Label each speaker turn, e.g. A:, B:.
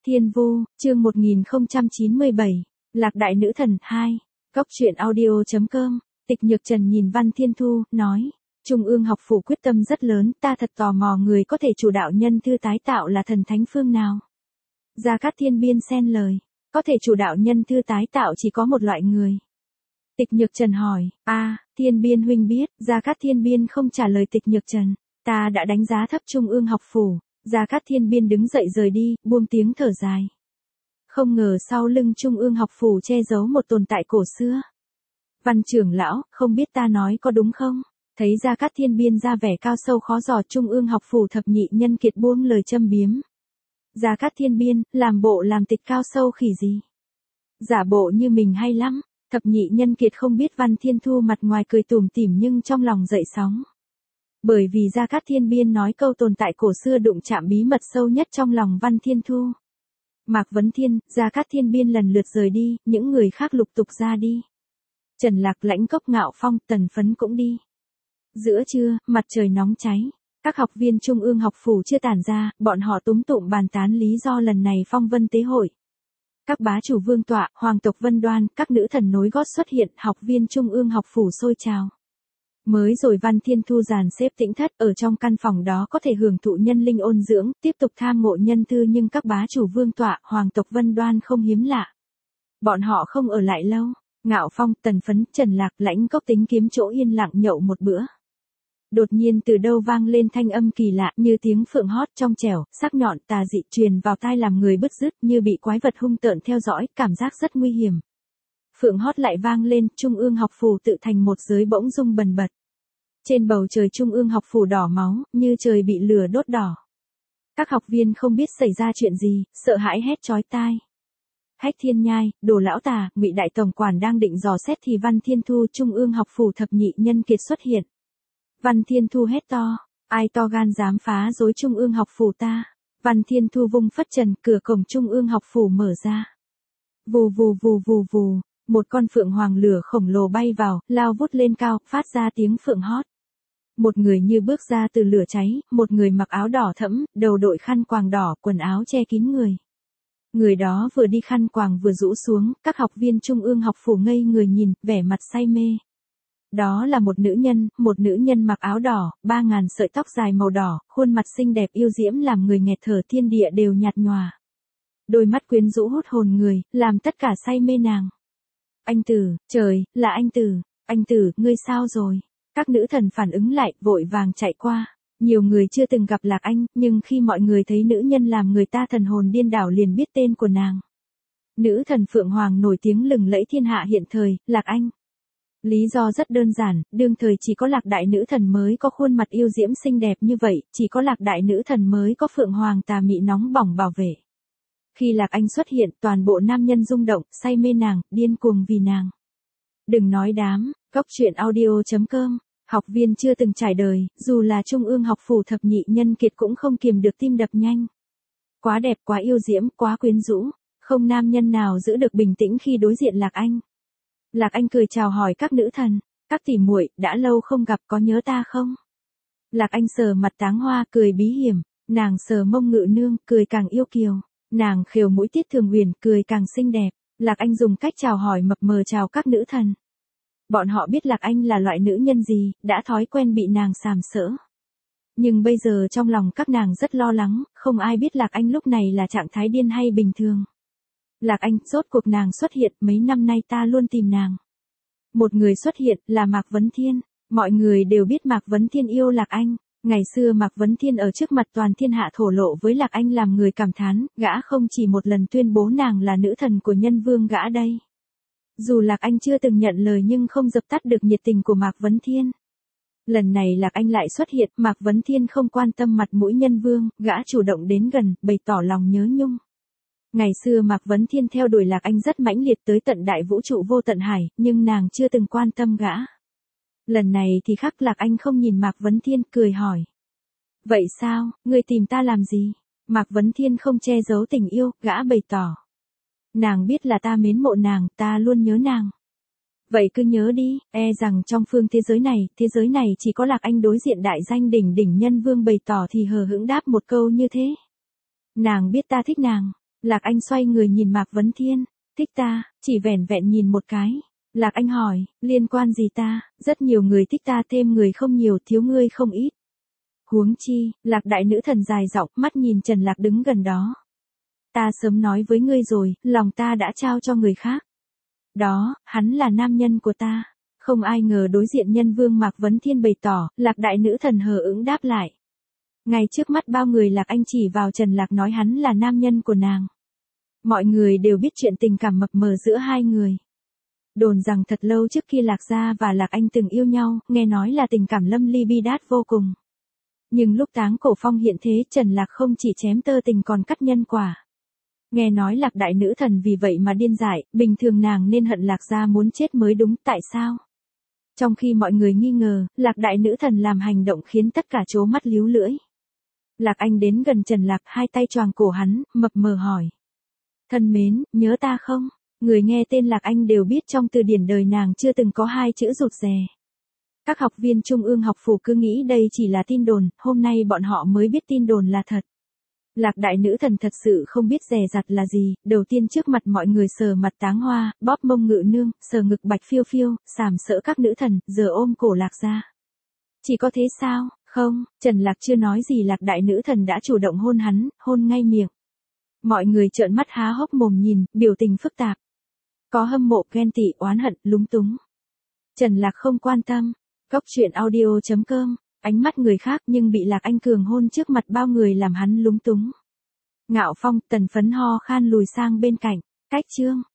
A: Thiên Vu, chương 1097, Lạc Đại Nữ Thần 2, Cốc truyện audio.com, Tịch Nhược Trần nhìn Văn Thiên Thu, nói, Trung ương học phủ quyết tâm rất lớn, ta thật tò mò người có thể chủ đạo nhân thư tái tạo là thần thánh phương nào. Gia Cát Thiên Biên xen lời, có thể chủ đạo nhân thư tái tạo chỉ có một loại người. Tịch Nhược Trần hỏi, Thiên Biên huynh biết, Gia Cát Thiên Biên không trả lời Tịch Nhược Trần, ta đã đánh giá thấp Trung ương học phủ. Gia Cát Thiên Biên đứng dậy rời đi, buông tiếng thở dài. Không ngờ sau lưng Trung ương học phủ che giấu một tồn tại cổ xưa. Văn trưởng lão, không biết ta nói có đúng không? Thấy Gia Cát Thiên Biên ra vẻ cao sâu khó dò, Trung ương học phủ thập nhị nhân kiệt buông lời châm biếm. Gia Cát Thiên Biên, làm bộ làm tịch cao sâu khỉ gì? Giả bộ như mình hay lắm, thập nhị nhân kiệt không biết Văn Thiên Thu mặt ngoài cười tủm tỉm nhưng trong lòng dậy sóng. Bởi vì Gia Cát Thiên Biên nói câu tồn tại cổ xưa đụng chạm bí mật sâu nhất trong lòng Văn Thiên Thu. Mạc Vấn Thiên, Gia Cát Thiên Biên lần lượt rời đi, những người khác lục tục ra đi. Trần Lạc, Lãnh Cốc, Ngạo Phong, Tần Phấn cũng đi. Giữa trưa, mặt trời nóng cháy. Các học viên Trung ương học phủ chưa tản ra, bọn họ túm tụm bàn tán lý do lần này phong vân tế hội. Các bá chủ vương tọa, hoàng tộc Vân Đoan, các nữ thần nối gót xuất hiện, học viên Trung ương học phủ sôi trào. Mới rồi Văn Thiên Thu dàn xếp tĩnh thất, ở trong căn phòng đó có thể hưởng thụ nhân linh ôn dưỡng, tiếp tục tham ngộ nhân thư, nhưng các bá chủ vương tọa, hoàng tộc Vân Đoan không hiếm lạ. Bọn họ không ở lại lâu, Ngạo Phong, Tần Phấn, Trần Lạc, Lãnh Cốc tính kiếm chỗ yên lặng nhậu một bữa. Đột nhiên từ đâu vang lên thanh âm kỳ lạ, như tiếng phượng hót trong trẻo, sắc nhọn tà dị truyền vào tai làm người bứt rứt, như bị quái vật hung tợn theo dõi, cảm giác rất nguy hiểm. Phượng hót lại vang lên, Trung ương học phủ tự thành một giới bỗng rung bần bật. Trên bầu trời Trung ương học phủ đỏ máu, như trời bị lửa đốt đỏ. Các học viên không biết xảy ra chuyện gì, sợ hãi hét chói tai. Hách Thiên Nhai, Đồ Lão Tà, Ngụy Đại Tổng quản đang định dò xét thì Văn Thiên Thu, Trung ương học phủ thập nhị nhân kiệt xuất hiện. Văn Thiên Thu hét to, ai to gan dám phá rối Trung ương học phủ ta. Văn Thiên Thu vung phất trần, cửa cổng Trung ương học phủ mở ra. Vù vù vù vù vù, một con phượng hoàng lửa khổng lồ bay vào, lao vút lên cao, phát ra tiếng phượng hót. Một người như bước ra từ lửa cháy, một người mặc áo đỏ thẫm, đầu đội khăn quàng đỏ, quần áo che kín người. Người đó vừa đi khăn quàng vừa rũ xuống, các học viên Trung ương học phủ ngây người nhìn, vẻ mặt say mê. Đó là một nữ nhân mặc áo đỏ, 3.000 sợi tóc dài màu đỏ, khuôn mặt xinh đẹp yêu diễm làm người nghẹt thở, thiên địa đều nhạt nhòa. Đôi mắt quyến rũ hút hồn người, làm tất cả say mê nàng. Anh Tử, trời, là anh Tử, ngươi sao rồi? Các nữ thần phản ứng lại, vội vàng chạy qua. Nhiều người chưa từng gặp Lạc Anh, nhưng khi mọi người thấy nữ nhân làm người ta thần hồn điên đảo liền biết tên của nàng. Nữ thần Phượng Hoàng nổi tiếng lừng lẫy thiên hạ hiện thời, Lạc Anh. Lý do rất đơn giản, đương thời chỉ có Lạc Đại Nữ Thần mới có khuôn mặt yêu diễm xinh đẹp như vậy, chỉ có Lạc Đại Nữ Thần mới có Phượng Hoàng tà mị nóng bỏng bảo vệ. Khi Lạc Anh xuất hiện, toàn bộ nam nhân rung động, say mê nàng, điên cuồng vì nàng. Đừng nói đám, Cốc truyện audio.com, học viên chưa từng trải đời, dù là Trung ương học phủ thập nhị nhân kiệt cũng không kiềm được tim đập nhanh. Quá đẹp, quá yêu diễm, quá quyến rũ, không nam nhân nào giữ được bình tĩnh khi đối diện Lạc Anh. Lạc Anh cười chào hỏi các nữ thần, các tỷ muội, đã lâu không gặp, có nhớ ta không? Lạc Anh sờ mặt Táng Hoa, cười bí hiểm, nàng sờ mông Ngự Nương, cười càng yêu kiều, nàng khều mũi Tiết Thường Huyền, cười càng xinh đẹp. Lạc Anh dùng cách chào hỏi mập mờ chào các nữ thần. Bọn họ biết Lạc Anh là loại nữ nhân gì, đã thói quen bị nàng sàm sỡ. Nhưng bây giờ trong lòng các nàng rất lo lắng, không ai biết Lạc Anh lúc này là trạng thái điên hay bình thường. Lạc Anh, rốt cuộc nàng xuất hiện, mấy năm nay ta luôn tìm nàng. Một người xuất hiện, là Mạc Vấn Thiên. Mọi người đều biết Mạc Vấn Thiên yêu Lạc Anh. Ngày xưa Mạc Vấn Thiên ở trước mặt toàn thiên hạ thổ lộ với Lạc Anh làm người cảm thán, gã không chỉ một lần tuyên bố nàng là nữ thần của nhân vương gã đây. Dù Lạc Anh chưa từng nhận lời nhưng không dập tắt được nhiệt tình của Mạc Vấn Thiên. Lần này Lạc Anh lại xuất hiện, Mạc Vấn Thiên không quan tâm mặt mũi nhân vương, gã chủ động đến gần, bày tỏ lòng nhớ nhung. Ngày xưa Mạc Vấn Thiên theo đuổi Lạc Anh rất mãnh liệt tới tận đại vũ trụ vô tận hải, nhưng nàng chưa từng quan tâm gã. Lần này thì khác, Lạc Anh không nhìn Mạc Vấn Thiên, cười hỏi. Vậy sao, ngươi tìm ta làm gì? Mạc Vấn Thiên không che giấu tình yêu, gã bày tỏ. Nàng biết là ta mến mộ nàng, ta luôn nhớ nàng. Vậy cứ nhớ đi, rằng trong phương thế giới này chỉ có Lạc Anh đối diện đại danh đỉnh nhân vương bày tỏ thì hờ hững đáp một câu như thế. Nàng biết ta thích nàng. Lạc Anh xoay người nhìn Mạc Vấn Thiên, thích ta, chỉ vẻn vẹn nhìn một cái. Lạc Anh hỏi, liên quan gì ta, rất nhiều người thích ta thêm người không nhiều thiếu ngươi không ít. Huống chi, Lạc đại nữ thần dài giọng mắt nhìn Trần Lạc đứng gần đó. Ta sớm nói với ngươi rồi, lòng ta đã trao cho người khác. Đó, hắn là nam nhân của ta. Không ai ngờ đối diện nhân vương Mạc Vấn Thiên bày tỏ, Lạc đại nữ thần hờ ứng đáp lại. Ngay trước mắt bao người Lạc Anh chỉ vào Trần Lạc nói hắn là nam nhân của nàng. Mọi người đều biết chuyện tình cảm mập mờ giữa hai người. Đồn rằng thật lâu trước kia Lạc Gia và Lạc Anh từng yêu nhau, nghe nói là tình cảm lâm ly bi đát vô cùng. Nhưng lúc Táng Cổ Phong hiện thế Trần Lạc không chỉ chém tơ tình còn cắt nhân quả. Nghe nói Lạc đại nữ thần vì vậy mà điên dại, bình thường nàng nên hận Lạc Gia muốn chết mới đúng, tại sao? Trong khi mọi người nghi ngờ, Lạc đại nữ thần làm hành động khiến tất cả trố mắt líu lưỡi. Lạc Anh đến gần Trần Lạc, hai tay choàng cổ hắn, mập mờ hỏi. Thân mến, nhớ ta không? Người nghe tên Lạc Anh đều biết trong từ điển đời nàng chưa từng có hai chữ rụt rè. Các học viên Trung ương học phủ cứ nghĩ đây chỉ là tin đồn, hôm nay bọn họ mới biết tin đồn là thật. Lạc đại nữ thần thật sự không biết dè dặt là gì, đầu tiên trước mặt mọi người sờ mặt Táng Hoa, bóp mông Ngự Nương, sờ ngực Bạch Phiêu Phiêu, sàm sỡ các nữ thần, giờ ôm cổ Lạc ra. Chỉ có thế sao? Không, Trần Lạc chưa nói gì Lạc đại nữ thần đã chủ động hôn hắn, hôn ngay miệng. Mọi người trợn mắt há hốc mồm nhìn, biểu tình phức tạp. Có hâm mộ, ghen tị, oán hận, lúng túng. Trần Lạc không quan tâm. Cốc truyện audio.com, ánh mắt người khác nhưng bị Lạc Anh cường hôn trước mặt bao người làm hắn lúng túng. Ngạo Phong, Tần Phấn ho khan lùi sang bên cạnh. Cách chương.